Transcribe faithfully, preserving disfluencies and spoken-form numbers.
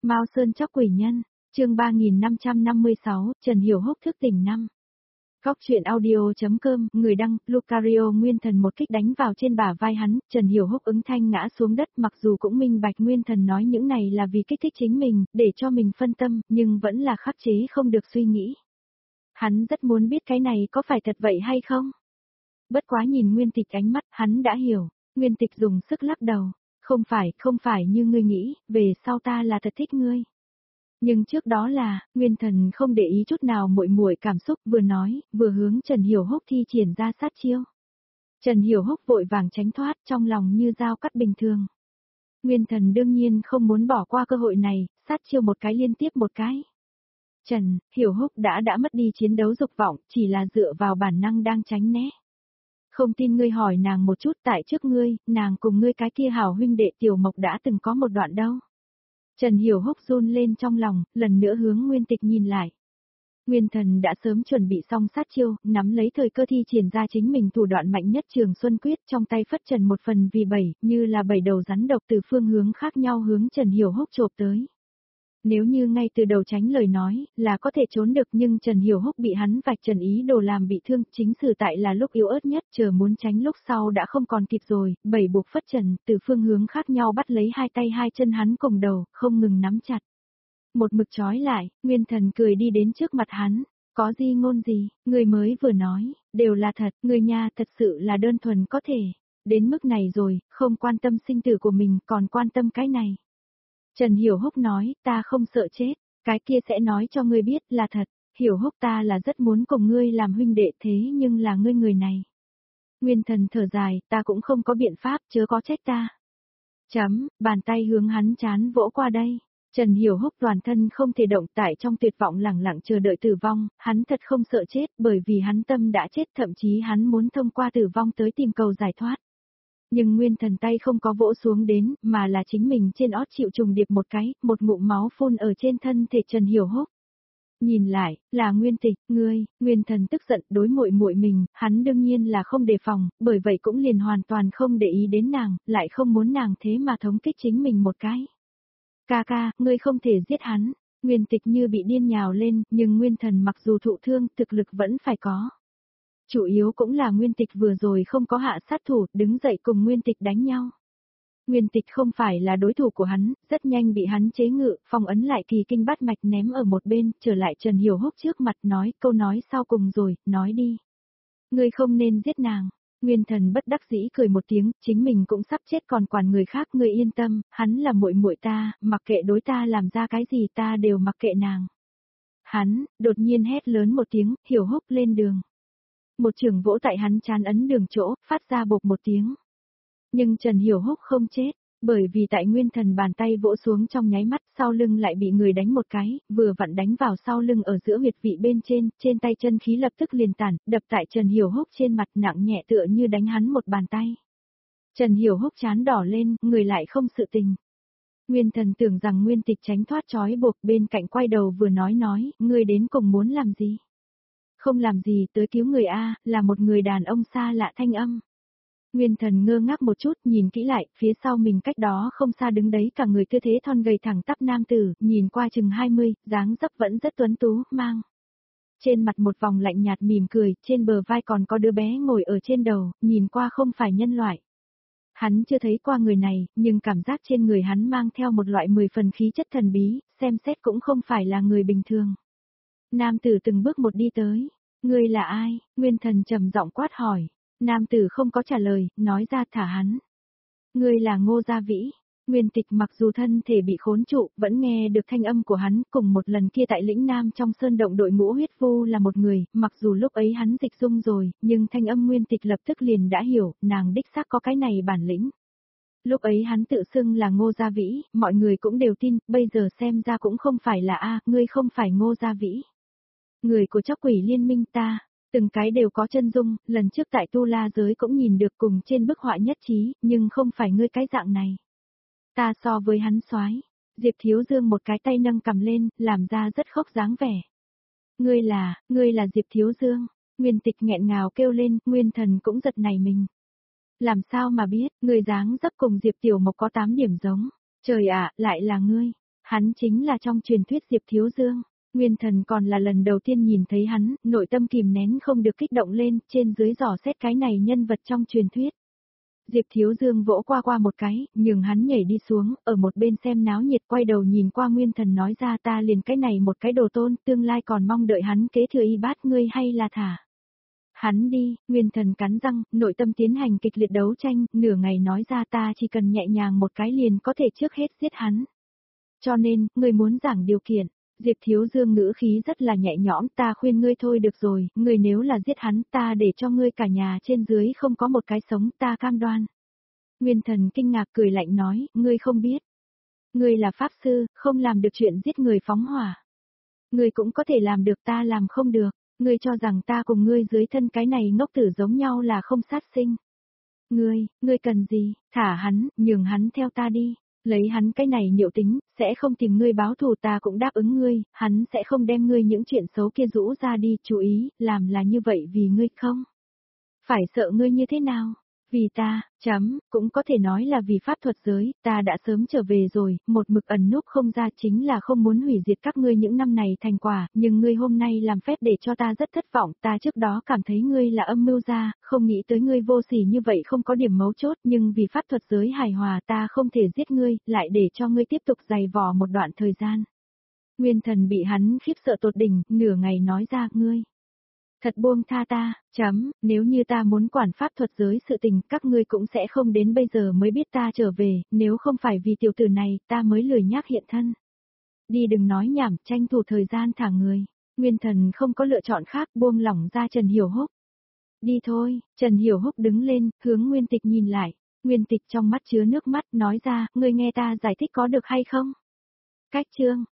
Mao Sơn Chóc Quỷ Nhân, chương ba nghìn năm trăm năm mươi sáu, Trần Hiểu Húc thức tỉnh năm. Góc truyện audio.com, người đăng, Lucario Nguyên Thần một kích đánh vào trên bả vai hắn, Trần Hiểu Húc ứng thanh ngã xuống đất, mặc dù cũng minh bạch Nguyên Thần nói những này là vì kích thích chính mình, để cho mình phân tâm, nhưng vẫn là khắc chế không được suy nghĩ. Hắn rất muốn biết cái này có phải thật vậy hay không? Bất quá nhìn Nguyên Tịch ánh mắt, hắn đã hiểu. Nguyên Tịch dùng sức lắc đầu. Không phải, không phải như ngươi nghĩ, về sau ta là thật thích ngươi. Nhưng trước đó là, Nguyên Thần không để ý chút nào muội muội cảm xúc, vừa nói, vừa hướng Trần Hiểu Húc thi triển ra sát chiêu. Trần Hiểu Húc vội vàng tránh thoát, trong lòng như dao cắt bình thường. Nguyên Thần đương nhiên không muốn bỏ qua cơ hội này, sát chiêu một cái liên tiếp một cái. Trần Hiểu Húc đã đã mất đi chiến đấu dục vọng, chỉ là dựa vào bản năng đang tránh né. Không tin ngươi hỏi nàng một chút, tại trước ngươi, nàng cùng ngươi cái kia hảo huynh đệ Tiểu Mộc đã từng có một đoạn đâu. Trần Hiểu Húc run lên trong lòng, lần nữa hướng Nguyên Tịch nhìn lại. Nguyên Thần đã sớm chuẩn bị xong sát chiêu, nắm lấy thời cơ thi triển ra chính mình thủ đoạn mạnh nhất Trường Xuân Quyết, trong tay phất trần một phần vì bảy, như là bảy đầu rắn độc từ phương hướng khác nhau hướng Trần Hiểu Húc chộp tới. Nếu như ngay từ đầu tránh lời nói, là có thể trốn được, nhưng Trần Hiểu Húc bị hắn vạch trần ý đồ làm bị thương, chính sự tại là lúc yếu ớt nhất, chờ muốn tránh lúc sau đã không còn kịp rồi, bảy buộc phất trần, từ phương hướng khác nhau bắt lấy hai tay hai chân hắn cùng đầu, không ngừng nắm chặt. Một mực trói lại, Nguyên Thần cười đi đến trước mặt hắn, có gì ngôn gì, người mới vừa nói, đều là thật, người nha thật sự là đơn thuần có thể, đến mức này rồi, không quan tâm sinh tử của mình, còn quan tâm cái này. Trần Hiểu Húc nói, ta không sợ chết, cái kia sẽ nói cho ngươi biết là thật, Hiểu Húc ta là rất muốn cùng ngươi làm huynh đệ thế nhưng là ngươi người này. Nguyên Thần thở dài, ta cũng không có biện pháp, chớ có trách ta. Chấm, bàn tay hướng hắn chán vỗ qua đây. Trần Hiểu Húc toàn thân không thể động, tại trong tuyệt vọng lẳng lặng chờ đợi tử vong, hắn thật không sợ chết bởi vì hắn tâm đã chết, thậm chí hắn muốn thông qua tử vong tới tìm cầu giải thoát. Nhưng Nguyên Thần tay không có vỗ xuống đến, mà là chính mình trên ót chịu trùng điệp một cái, một ngụm máu phun ở trên thân thể Trần Hiểu Húc. Nhìn lại, là Nguyên Tịch, ngươi, Nguyên Thần tức giận đối muội muội mình, hắn đương nhiên là không đề phòng, bởi vậy cũng liền hoàn toàn không để ý đến nàng, lại không muốn nàng thế mà thống kích chính mình một cái. Ca ca, ngươi không thể giết hắn, Nguyên Tịch như bị điên nhào lên, nhưng Nguyên Thần mặc dù thụ thương, thực lực vẫn phải có. Chủ yếu cũng là Nguyên Tịch vừa rồi không có hạ sát thủ, đứng dậy cùng Nguyên Tịch đánh nhau. Nguyên Tịch không phải là đối thủ của hắn, rất nhanh bị hắn chế ngự, phong ấn lại kỳ kinh bát mạch ném ở một bên, trở lại Trần Hiểu Húc trước mặt nói, câu nói sau cùng rồi, nói đi. Ngươi không nên giết nàng. Nguyên Thần bất đắc dĩ cười một tiếng, chính mình cũng sắp chết còn quản người khác, ngươi yên tâm, hắn là muội muội ta, mặc kệ đối ta làm ra cái gì ta đều mặc kệ nàng. Hắn, đột nhiên hét lớn một tiếng, Hiểu Húc lên đường. Một trường vỗ tại hắn trán ấn đường chỗ, phát ra bột một tiếng. Nhưng Trần Hiểu Húc không chết, bởi vì tại Nguyên Thần bàn tay vỗ xuống trong nháy mắt, sau lưng lại bị người đánh một cái, vừa vặn đánh vào sau lưng ở giữa huyệt vị bên trên, trên tay chân khí lập tức liền tản, đập tại Trần Hiểu Húc trên mặt nặng nhẹ tựa như đánh hắn một bàn tay. Trần Hiểu Húc trán đỏ lên, người lại không sự tình. Nguyên Thần tưởng rằng Nguyên Tịch tránh thoát trói buộc, bên cạnh quay đầu vừa nói nói, ngươi đến cùng muốn làm gì? Không làm gì, tới cứu người A, là một người đàn ông xa lạ thanh âm. Nguyên Thần ngơ ngác một chút, nhìn kỹ lại, phía sau mình cách đó không xa đứng đấy cả người tư thế thon gầy thẳng tắp nam tử, nhìn qua chừng hai mươi, dáng dấp vẫn rất tuấn tú, mang. Trên mặt một vòng lạnh nhạt mỉm cười, trên bờ vai còn có đứa bé ngồi ở trên đầu, nhìn qua không phải nhân loại. Hắn chưa thấy qua người này, nhưng cảm giác trên người hắn mang theo một loại mười phần khí chất thần bí, xem xét cũng không phải là người bình thường. Nam tử từng bước một đi tới. Ngươi là ai? Nguyên Thần trầm giọng quát hỏi. Nam tử không có trả lời, nói ra thả hắn. Ngươi là Ngô Gia Vĩ. Nguyên Tịch mặc dù thân thể bị khốn trụ, vẫn nghe được thanh âm của hắn, cùng một lần kia tại lĩnh Nam trong sơn động đội ngũ huyết vu là một người, mặc dù lúc ấy hắn dịch dung rồi, nhưng thanh âm Nguyên Tịch lập tức liền đã hiểu, nàng đích xác có cái này bản lĩnh. Lúc ấy hắn tự xưng là Ngô Gia Vĩ, mọi người cũng đều tin, bây giờ xem ra cũng không phải là a, ngươi không phải Ngô Gia Vĩ. Người của Chóc Quỷ Liên Minh ta, từng cái đều có chân dung, lần trước tại Tu La giới cũng nhìn được cùng trên bức họa nhất trí, nhưng không phải ngươi cái dạng này. Ta so với hắn soái. Diệp Thiếu Dương một cái tay nâng cầm lên, làm ra rất khóc dáng vẻ. Ngươi là, ngươi là Diệp Thiếu Dương. Nguyên Tịch nghẹn ngào kêu lên, Nguyên Thần cũng giật nảy mình. Làm sao mà biết, ngươi dáng dấp cùng Diệp Tiểu Mộc có tám điểm giống. Trời ạ, lại là ngươi. Hắn chính là trong truyền thuyết Diệp Thiếu Dương. Nguyên Thần còn là lần đầu tiên nhìn thấy hắn, nội tâm kìm nén không được kích động lên, trên dưới dò xét cái này nhân vật trong truyền thuyết. Diệp Thiếu Dương vỗ qua qua một cái, nhường hắn nhảy đi xuống, ở một bên xem náo nhiệt quay đầu nhìn qua Nguyên Thần nói ra ta liền cái này một cái đồ tôn, tương lai còn mong đợi hắn kế thừa y bát ngươi hay là thả. Hắn đi, Nguyên Thần cắn răng, nội tâm tiến hành kịch liệt đấu tranh, nửa ngày nói ra ta chỉ cần nhẹ nhàng một cái liền có thể trước hết giết hắn. Cho nên, ngươi muốn giảng điều kiện. Diệp Thiếu Dương ngữ khí rất là nhẹ nhõm, ta khuyên ngươi thôi được rồi, ngươi nếu là giết hắn ta để cho ngươi cả nhà trên dưới không có một cái sống, ta cam đoan. Nguyên Thần kinh ngạc cười lạnh nói, ngươi không biết. Ngươi là pháp sư, không làm được chuyện giết người phóng hỏa. Ngươi cũng có thể làm được ta làm không được, ngươi cho rằng ta cùng ngươi dưới thân cái này ngốc tử giống nhau là không sát sinh. Ngươi, ngươi cần gì, thả hắn, nhường hắn theo ta đi. Lấy hắn cái này nhiệu tính, sẽ không tìm ngươi báo thù ta cũng đáp ứng ngươi, hắn sẽ không đem ngươi những chuyện xấu kia rũ ra đi, chú ý, làm là như vậy vì ngươi không. Phải sợ ngươi như thế nào? Vì ta, chấm, cũng có thể nói là vì pháp thuật giới, ta đã sớm trở về rồi, một mực ẩn núp không ra chính là không muốn hủy diệt các ngươi những năm này thành quả, nhưng ngươi hôm nay làm phép để cho ta rất thất vọng, ta trước đó cảm thấy ngươi là âm mưu gia, không nghĩ tới ngươi vô sỉ như vậy không có điểm mấu chốt, nhưng vì pháp thuật giới hài hòa ta không thể giết ngươi, lại để cho ngươi tiếp tục dày vò một đoạn thời gian. Nguyên Thần bị hắn khiếp sợ tột đỉnh, nửa ngày nói ra, ngươi. Thật buông tha ta, chấm, nếu như ta muốn quản pháp thuật giới sự tình, các ngươi cũng sẽ không đến bây giờ mới biết ta trở về, nếu không phải vì tiểu tử này, ta mới lười nhác hiện thân. Đi đừng nói nhảm, tranh thủ thời gian thả người. Nguyên Thần không có lựa chọn khác, buông lỏng ra Trần Hiểu Húc. Đi thôi, Trần Hiểu Húc đứng lên, hướng Nguyên Tịch nhìn lại. Nguyên Tịch trong mắt chứa nước mắt, nói ra, ngươi nghe ta giải thích có được hay không? Cách chương.